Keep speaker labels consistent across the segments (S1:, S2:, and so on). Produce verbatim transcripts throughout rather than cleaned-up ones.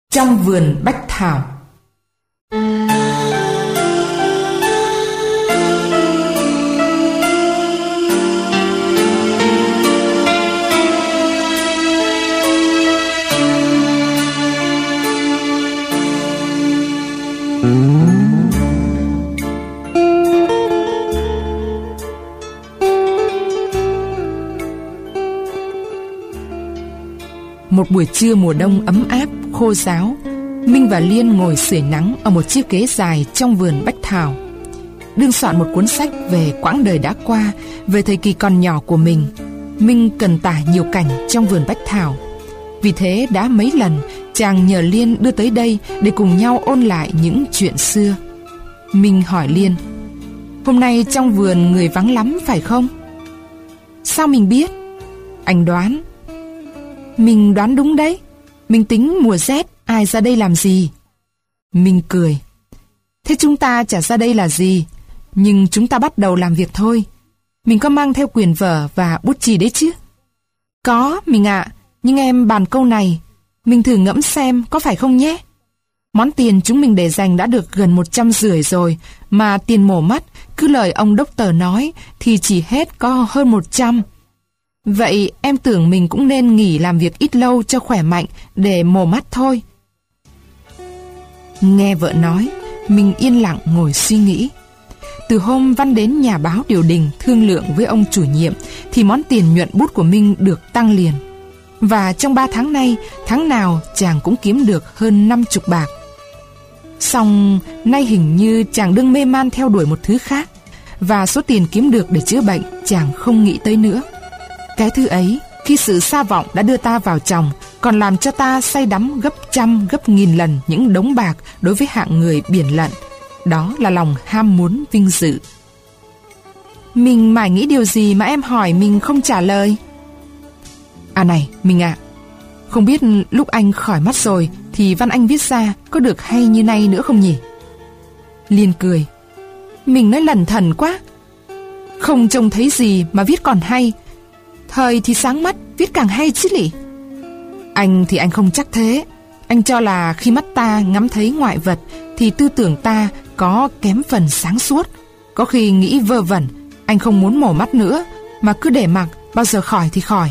S1: Trong vườn bách thảo. Một buổi trưa mùa đông ấm áp, khô ráo, Minh và Liên ngồi sưởi nắng ở một chiếc ghế dài trong vườn bách thảo. Đương soạn một cuốn sách về quãng đời đã qua, về thời kỳ còn nhỏ của mình. Minh cần tả nhiều cảnh trong vườn bách thảo. Vì thế đã mấy lần chàng nhờ Liên đưa tới đây để cùng nhau ôn lại những chuyện xưa. Minh hỏi Liên: "Hôm nay trong vườn người vắng lắm phải không?" "Sao mình biết?" "Anh đoán." "Mình đoán đúng đấy. Mình tính mùa rét ai ra đây làm gì?" Minh cười: "Thế chúng ta chả ra đây là gì, nhưng chúng ta bắt đầu làm việc thôi. Mình có mang theo quyển vở và bút chì đấy chứ?" "Có, mình ạ, à, nhưng em bàn câu này. Mình thử ngẫm xem có phải không nhé. Món tiền chúng mình để dành đã được gần một trăm rưỡi rồi, mà tiền mổ mắt, cứ lời ông đốc tờ nói, thì chỉ hết có hơn một trăm. Vậy em tưởng mình cũng nên nghỉ làm việc ít lâu cho khỏe mạnh để mổ mắt thôi." Nghe vợ nói, mình yên lặng ngồi suy nghĩ. Từ hôm Văn đến nhà báo Điều Đình thương lượng với ông chủ nhiệm, thì món tiền nhuận bút của Minh được tăng liền. Và trong ba tháng nay, tháng nào chàng cũng kiếm được hơn năm chục bạc. Song nay hình như chàng đương mê man theo đuổi một thứ khác, và số tiền kiếm được để chữa bệnh chàng không nghĩ tới nữa. Cái thứ ấy, khi sự xa vọng đã đưa ta vào chòng, còn làm cho ta say đắm gấp trăm gấp nghìn lần những đống bạc đối với hạng người biển lận. Đó là lòng ham muốn vinh dự. "Mình mải nghĩ điều gì mà em hỏi mình không trả lời?" "À này, Minh ạ, à, không biết lúc anh khỏi mắt rồi thì văn anh viết ra có được hay như nay nữa không nhỉ?" Liên cười: "Mình nói lẩn thẩn quá. Không trông thấy gì mà viết còn hay. Thời thì sáng mắt, viết càng hay chứ lỉ." "Anh thì anh không chắc thế. Anh cho là khi mắt ta ngắm thấy ngoại vật thì tư tưởng ta có kém phần sáng suốt. Có khi nghĩ vơ vẩn, anh không muốn mổ mắt nữa, mà cứ để mặc, bao giờ khỏi thì khỏi."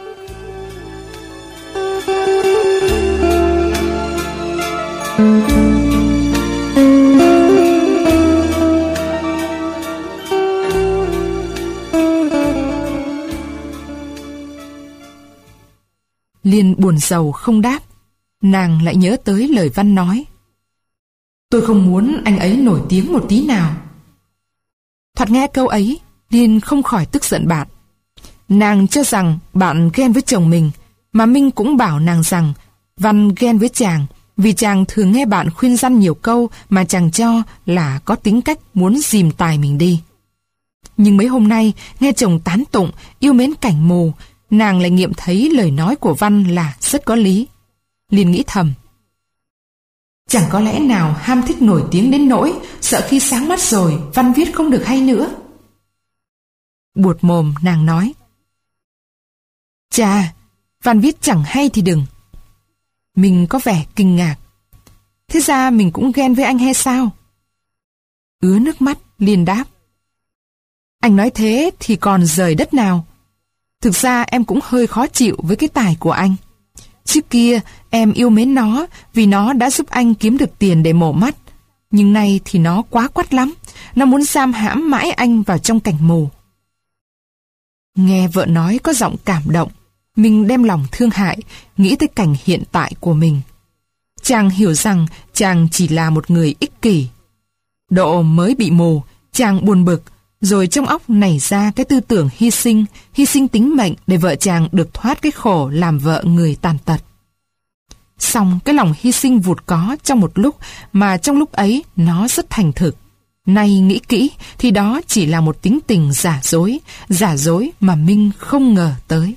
S1: Liên buồn rầu không đáp. Nàng lại nhớ tới lời Văn nói: "Tôi không muốn anh ấy nổi tiếng một tí nào." Thoạt nghe câu ấy, Liên không khỏi tức giận bạn. Nàng cho rằng bạn ghen với chồng mình, mà Minh cũng bảo nàng rằng Văn ghen với chàng vì chàng thường nghe bạn khuyên răn nhiều câu mà chàng cho là có tính cách muốn dìm tài mình đi. Nhưng mấy hôm nay nghe chồng tán tụng yêu mến cảnh mù, nàng lại nghiệm thấy lời nói của Văn là rất có lý. Liên nghĩ thầm: chẳng có lẽ nào ham thích nổi tiếng đến nỗi sợ khi sáng mắt rồi Văn viết không được hay nữa. Buột mồm nàng nói: "Chà, Văn viết chẳng hay thì đừng." Mình có vẻ kinh ngạc: "Thế ra mình cũng ghen với anh hay sao?" Ứa nước mắt, Liên đáp: "Anh nói thế thì còn rời đất nào. Thực ra em cũng hơi khó chịu với cái tài của anh. Trước kia em yêu mến nó vì nó đã giúp anh kiếm được tiền để mổ mắt. Nhưng nay thì nó quá quắt lắm. Nó muốn giam hãm mãi anh vào trong cảnh mù." Nghe vợ nói có giọng cảm động, mình đem lòng thương hại, nghĩ tới cảnh hiện tại của mình. Chàng hiểu rằng chàng chỉ là một người ích kỷ. Độ mới bị mù, chàng buồn bực, rồi trong óc nảy ra cái tư tưởng hy sinh, hy sinh tính mệnh để vợ chàng được thoát cái khổ làm vợ người tàn tật. Xong cái lòng hy sinh vụt có trong một lúc, mà trong lúc ấy nó rất thành thực. Nay nghĩ kỹ thì đó chỉ là một tính tình giả dối, giả dối mà Minh không ngờ tới.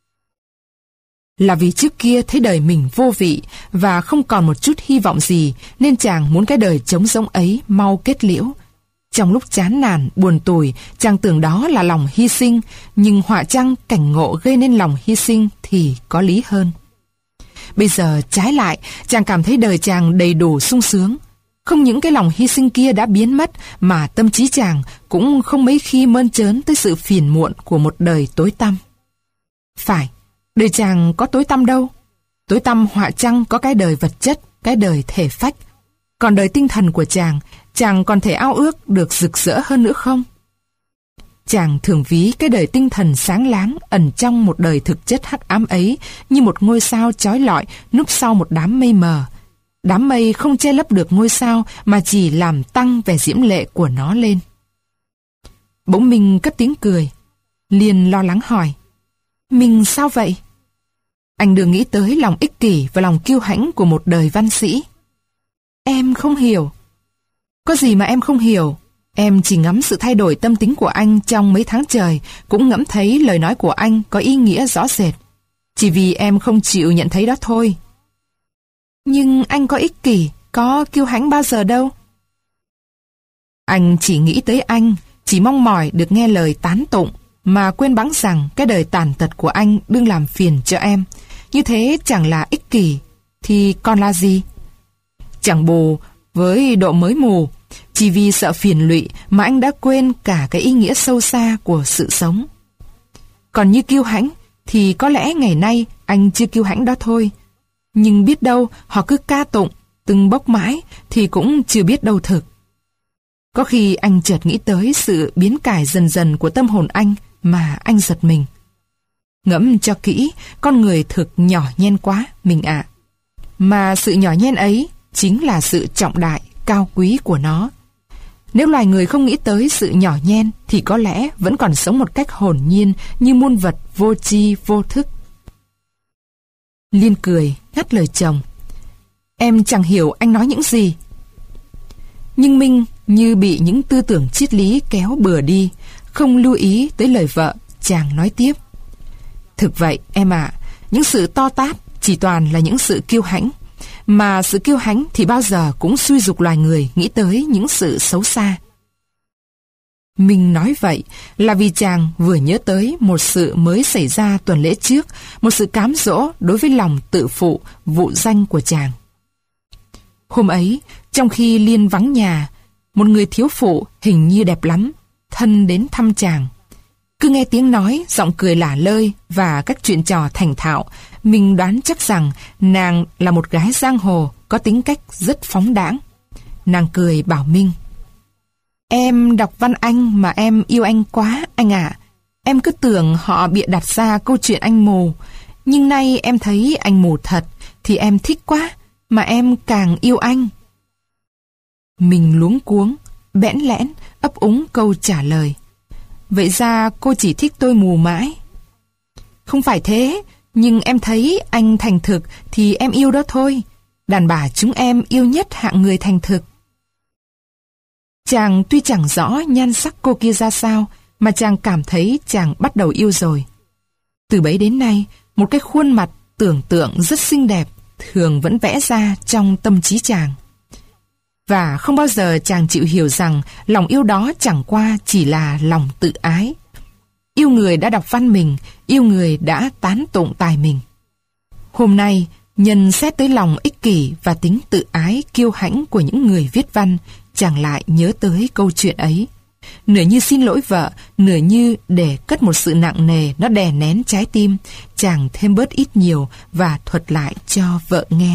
S1: Là vì trước kia thấy đời mình vô vị và không còn một chút hy vọng gì, nên chàng muốn cái đời trống rỗng ấy mau kết liễu. Trong lúc chán nản, buồn tủi, chàng tưởng đó là lòng hy sinh, nhưng họa chăng cảnh ngộ gây nên lòng hy sinh thì có lý hơn. Bây giờ trái lại, chàng cảm thấy đời chàng đầy đủ sung sướng. Không những cái lòng hy sinh kia đã biến mất, mà tâm trí chàng cũng không mấy khi mơn trớn tới sự phiền muộn của một đời tối tăm. Phải, đời chàng có tối tăm đâu. Tối tăm họa chăng có cái đời vật chất, cái đời thể phách. Còn đời tinh thần của chàng, chàng còn thể ao ước được rực rỡ hơn nữa không? Chàng thường ví cái đời tinh thần sáng láng ẩn trong một đời thực chất hắc ám ấy như một ngôi sao chói lọi núp sau một đám mây mờ. Đám mây không che lấp được ngôi sao mà chỉ làm tăng vẻ diễm lệ của nó lên. Bỗng Minh cất tiếng cười. Liên lo lắng hỏi: Mình sao vậy? Anh đừng nghĩ tới lòng ích kỷ và lòng kiêu hãnh của một đời văn sĩ. Em không hiểu. Có gì mà em không hiểu? Em chỉ ngắm sự thay đổi tâm tính của anh trong mấy tháng trời, cũng ngẫm thấy lời nói của anh có ý nghĩa rõ rệt. Chỉ vì em không chịu nhận thấy đó thôi. Nhưng anh có ích kỷ, có kiêu hãnh bao giờ đâu. Anh chỉ nghĩ tới anh, chỉ mong mỏi được nghe lời tán tụng, mà quên bẵng rằng cái đời tàn tật của anh đương làm phiền cho em. Như thế chẳng là ích kỷ, thì còn là gì? Chẳng bù với độ mới mù, chỉ vì sợ phiền lụy mà anh đã quên cả cái ý nghĩa sâu xa của sự sống. Còn như kiêu hãnh, thì có lẽ ngày nay anh chưa kiêu hãnh đó thôi. Nhưng biết đâu họ cứ ca tụng, từng bốc mãi thì cũng chưa biết đâu thực. Có khi anh chợt nghĩ tới sự biến cải dần dần của tâm hồn anh mà anh giật mình. Ngẫm cho kỹ, con người thực nhỏ nhen quá, mình ạ. Mà sự nhỏ nhen ấy chính là sự trọng đại, cao quý của nó. Nếu loài người không nghĩ tới sự nhỏ nhen thì có lẽ vẫn còn sống một cách hồn nhiên như muôn vật vô tri vô thức. Liên cười, ngắt lời chồng. Em chẳng hiểu anh nói những gì. Nhưng Minh như bị những tư tưởng triết lý kéo bừa đi, không lưu ý tới lời vợ, chàng nói tiếp. Thực vậy em ạ, những sự to tát chỉ toàn là những sự kiêu hãnh. Mà sự kiêu hãnh thì bao giờ cũng xui dục loài người nghĩ tới những sự xấu xa. Mình nói vậy là vì chàng vừa nhớ tới một sự mới xảy ra tuần lễ trước, một sự cám dỗ đối với lòng tự phụ, vụ danh của chàng. Hôm ấy, trong khi Liên vắng nhà, một người thiếu phụ hình như đẹp lắm, thân đến thăm chàng. Cứ nghe tiếng nói, giọng cười lả lơi và các chuyện trò thành thạo, mình đoán chắc rằng nàng là một gái giang hồ có tính cách rất phóng đãng. Nàng cười bảo Minh: Em đọc văn anh mà em yêu anh quá anh ạ. Em cứ tưởng họ bịa đặt ra câu chuyện anh mù, nhưng nay em thấy anh mù thật thì em thích quá, mà em càng yêu anh. Mình luống cuống, bẽn lẽn ấp úng câu trả lời: Vậy ra cô chỉ thích tôi mù mãi? Không phải thế, nhưng em thấy anh thành thực thì em yêu đó thôi. Đàn bà chúng em yêu nhất hạng người thành thực. Chàng tuy chẳng rõ nhan sắc cô kia ra sao, mà chàng cảm thấy chàng bắt đầu yêu rồi. Từ bấy đến nay, một cái khuôn mặt tưởng tượng rất xinh đẹp thường vẫn vẽ ra trong tâm trí chàng. Và không bao giờ chàng chịu hiểu rằng lòng yêu đó chẳng qua chỉ là lòng tự ái. Yêu người đã đọc văn mình, yêu người đã tán tụng tài mình. Hôm nay, nhân xét tới lòng ích kỷ và tính tự ái kiêu hãnh của những người viết văn, chàng lại nhớ tới câu chuyện ấy. Nửa như xin lỗi vợ, nửa như để cất một sự nặng nề nó đè nén trái tim, chàng thêm bớt ít nhiều và thuật lại cho vợ nghe.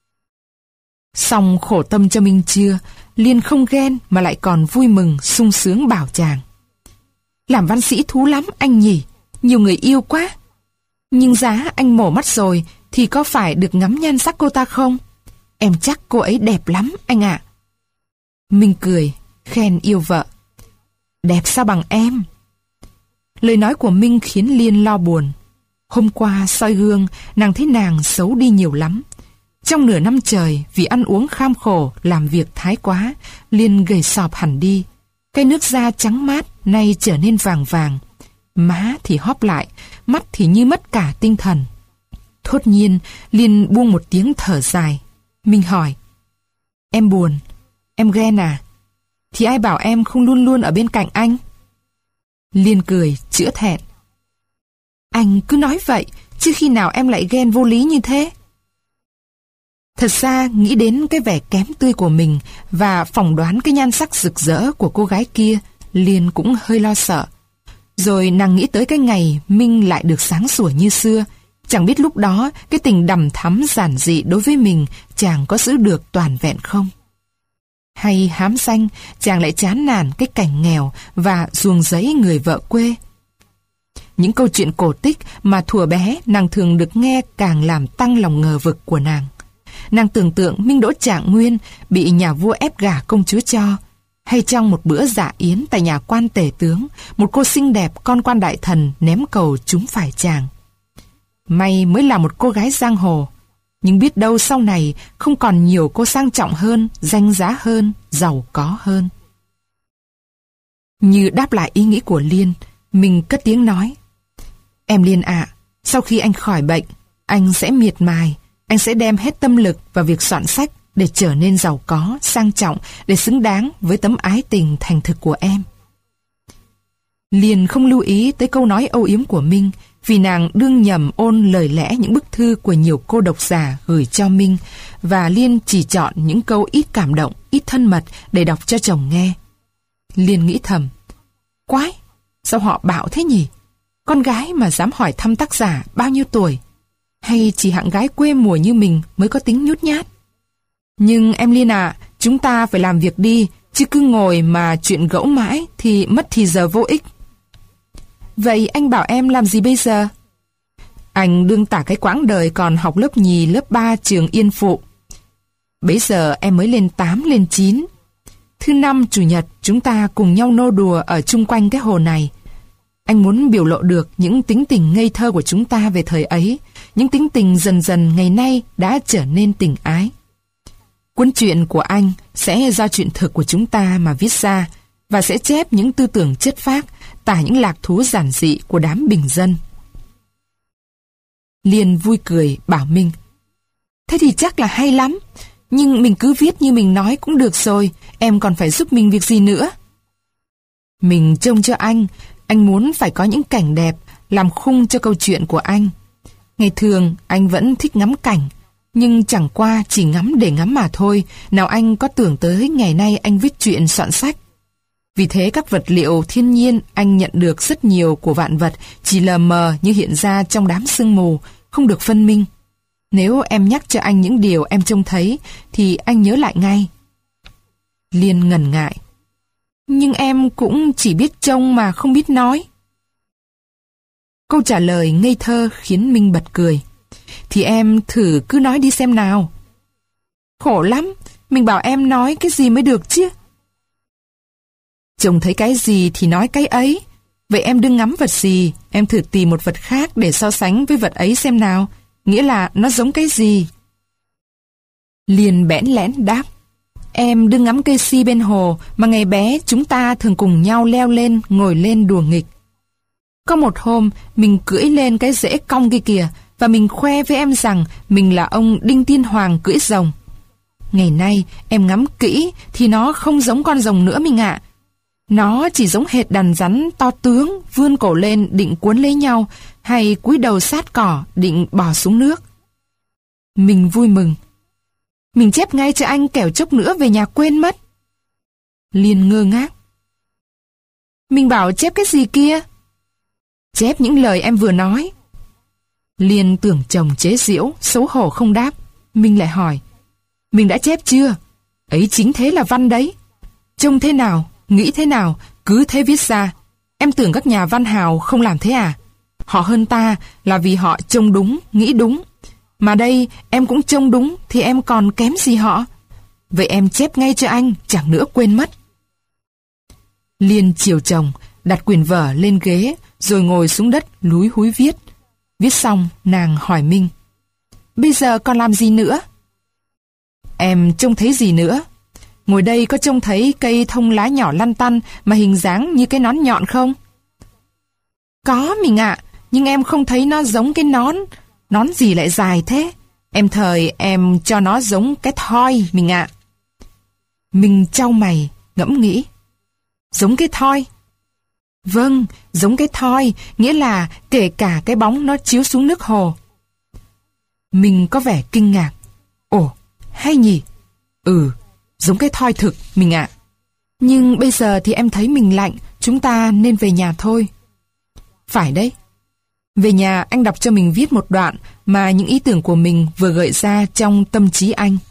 S1: Xong khổ tâm cho Minh chưa, Liên không ghen mà lại còn vui mừng, sung sướng bảo chàng: Làm văn sĩ thú lắm anh nhỉ, nhiều người yêu quá. Nhưng giá anh mổ mắt rồi thì có phải được ngắm nhan sắc cô ta không? Em chắc cô ấy đẹp lắm anh ạ. Minh cười, khen yêu vợ: Đẹp sao bằng em? Lời nói của Minh khiến Liên lo buồn. Hôm qua soi gương, nàng thấy nàng xấu đi nhiều lắm. Trong nửa năm trời, vì ăn uống kham khổ, làm việc thái quá, Liên gầy sọp hẳn đi. Cái nước da trắng mát nay trở nên vàng vàng. Má thì hóp lại, mắt thì như mất cả tinh thần. Thốt nhiên, Liên buông một tiếng thở dài. Minh hỏi: Em buồn, em ghen à? Thì ai bảo em không luôn luôn ở bên cạnh anh? Liên cười, chữa thẹn: Anh cứ nói vậy, chứ khi nào em lại ghen vô lý như thế? Thật ra nghĩ đến cái vẻ kém tươi của mình và phỏng đoán cái nhan sắc rực rỡ của cô gái kia, Liên cũng hơi lo sợ. Rồi nàng nghĩ tới cái ngày Minh lại được sáng sủa như xưa. Chẳng biết lúc đó cái tình đằm thắm giản dị đối với mình chàng có giữ được toàn vẹn không? Hay hám danh chàng lại chán nản cái cảnh nghèo và ruồng rẫy người vợ quê? Những câu chuyện cổ tích mà thuở bé nàng thường được nghe càng làm tăng lòng ngờ vực của nàng. Nàng tưởng tượng Minh Đỗ Trạng Nguyên bị nhà vua ép gả công chúa cho, hay trong một bữa dạ yến tại nhà quan tể tướng, một cô xinh đẹp con quan đại thần ném cầu trúng phải chàng. May mới là một cô gái giang hồ, nhưng biết đâu sau này không còn nhiều cô sang trọng hơn, danh giá hơn, giàu có hơn. Như đáp lại ý nghĩ của Liên, mình cất tiếng nói: Em Liên ạ, sau khi anh khỏi bệnh, anh sẽ miệt mài, anh sẽ đem hết tâm lực vào việc soạn sách để trở nên giàu có, sang trọng, để xứng đáng với tấm ái tình thành thực của em. Liên không lưu ý tới câu nói âu yếm của Minh, vì nàng đương nhầm ôn lời lẽ những bức thư của nhiều cô độc giả gửi cho Minh, và Liên chỉ chọn những câu ít cảm động, ít thân mật để đọc cho chồng nghe. Liên nghĩ thầm: Quái, sao họ bạo thế nhỉ? Con gái mà dám hỏi thăm tác giả bao nhiêu tuổi? Hay chỉ hạng gái quê mùa như mình mới có tính nhút nhát? Nhưng em Liên ạ, à, chúng ta phải làm việc đi, chứ cứ ngồi mà chuyện gẫu mãi thì mất thì giờ vô ích. Vậy anh bảo em làm gì bây giờ? Anh đương tả cái quãng đời còn học lớp nhì, lớp ba trường Yên Phụ. Bấy giờ em mới lên tám, lên chín. Thứ năm, chủ nhật chúng ta cùng nhau nô đùa ở chung quanh cái hồ này. Anh muốn biểu lộ được những tính tình ngây thơ của chúng ta về thời ấy, những tính tình dần dần ngày nay đã trở nên tình ái. Cuốn truyện của anh sẽ do chuyện thực của chúng ta mà viết ra, và sẽ chép những tư tưởng chất phác, tả những lạc thú giản dị của đám bình dân. Liên vui cười bảo Minh: Thế thì chắc là hay lắm, nhưng mình cứ viết như mình nói cũng được rồi, em còn phải giúp mình việc gì nữa? Mình trông cho anh, anh muốn phải có những cảnh đẹp làm khung cho câu chuyện của anh. Ngày thường anh vẫn thích ngắm cảnh, nhưng chẳng qua chỉ ngắm để ngắm mà thôi, nào anh có tưởng tới ngày nay anh viết truyện soạn sách. Vì thế các vật liệu thiên nhiên anh nhận được rất nhiều của vạn vật chỉ lờ mờ như hiện ra trong đám sương mù, không được phân minh. Nếu em nhắc cho anh những điều em trông thấy thì anh nhớ lại ngay. Liên ngần ngại: Nhưng em cũng chỉ biết trông mà không biết nói. Câu trả lời ngây thơ khiến Minh bật cười: Thì em thử cứ nói đi xem nào. Khổ lắm, mình bảo em nói cái gì mới được chứ. Trông thấy cái gì thì nói cái ấy. Vậy em đừng ngắm vật gì, em thử tìm một vật khác để so sánh với vật ấy xem nào, nghĩa là nó giống cái gì. Liền bẽn lẽn đáp: Em đừng ngắm cây si bên hồ mà ngày bé chúng ta thường cùng nhau leo lên, ngồi lên đùa nghịch. Có một hôm mình cưỡi lên cái rễ cong kia kìa, và mình khoe với em rằng mình là ông Đinh Tiên Hoàng cưỡi rồng. Ngày nay em ngắm kỹ thì nó không giống con rồng nữa mình ạ. Nó chỉ giống hệt đàn rắn to tướng vươn cổ lên định cuốn lấy nhau, hay cúi đầu sát cỏ định bò xuống nước. Mình vui mừng: Mình chép ngay cho anh, kẻo chốc nữa về nhà quên mất. Liên ngơ ngác: Mình bảo chép cái gì kia? Chép những lời em vừa nói. Liên tưởng chồng chế giễu, xấu hổ không đáp. Mình lại hỏi: Mình đã chép chưa? Ấy chính thế là văn đấy. Trông thế nào, nghĩ thế nào, cứ thế viết ra. Em tưởng các nhà văn hào không làm thế à? Họ hơn ta là vì họ trông đúng, nghĩ đúng. Mà đây em cũng trông đúng thì em còn kém gì họ. Vậy em chép ngay cho anh, chẳng nữa quên mất. Liên chiều chồng, đặt quyển vở lên ghế, rồi ngồi xuống đất lúi húi viết. Viết xong, nàng hỏi Minh: Bây giờ còn làm gì nữa? Em trông thấy gì nữa? Ngồi đây có trông thấy cây thông lá nhỏ lăn tăn mà hình dáng như cái nón nhọn không? Có mình ạ, nhưng em không thấy nó giống cái nón. Nón gì lại dài thế? Em thời em cho nó giống cái thoi mình ạ. Mình chau mày, ngẫm nghĩ. Giống cái thoi? Vâng, giống cái thoi, nghĩa là kể cả cái bóng nó chiếu xuống nước hồ. Mình có vẻ kinh ngạc. Ồ, hay nhỉ? Ừ, giống cái thoi thực, mình ạ. Nhưng bây giờ thì em thấy mình lạnh, chúng ta nên về nhà thôi. Phải đấy. Về nhà anh đọc cho mình viết một đoạn mà những ý tưởng của mình vừa gợi ra trong tâm trí anh.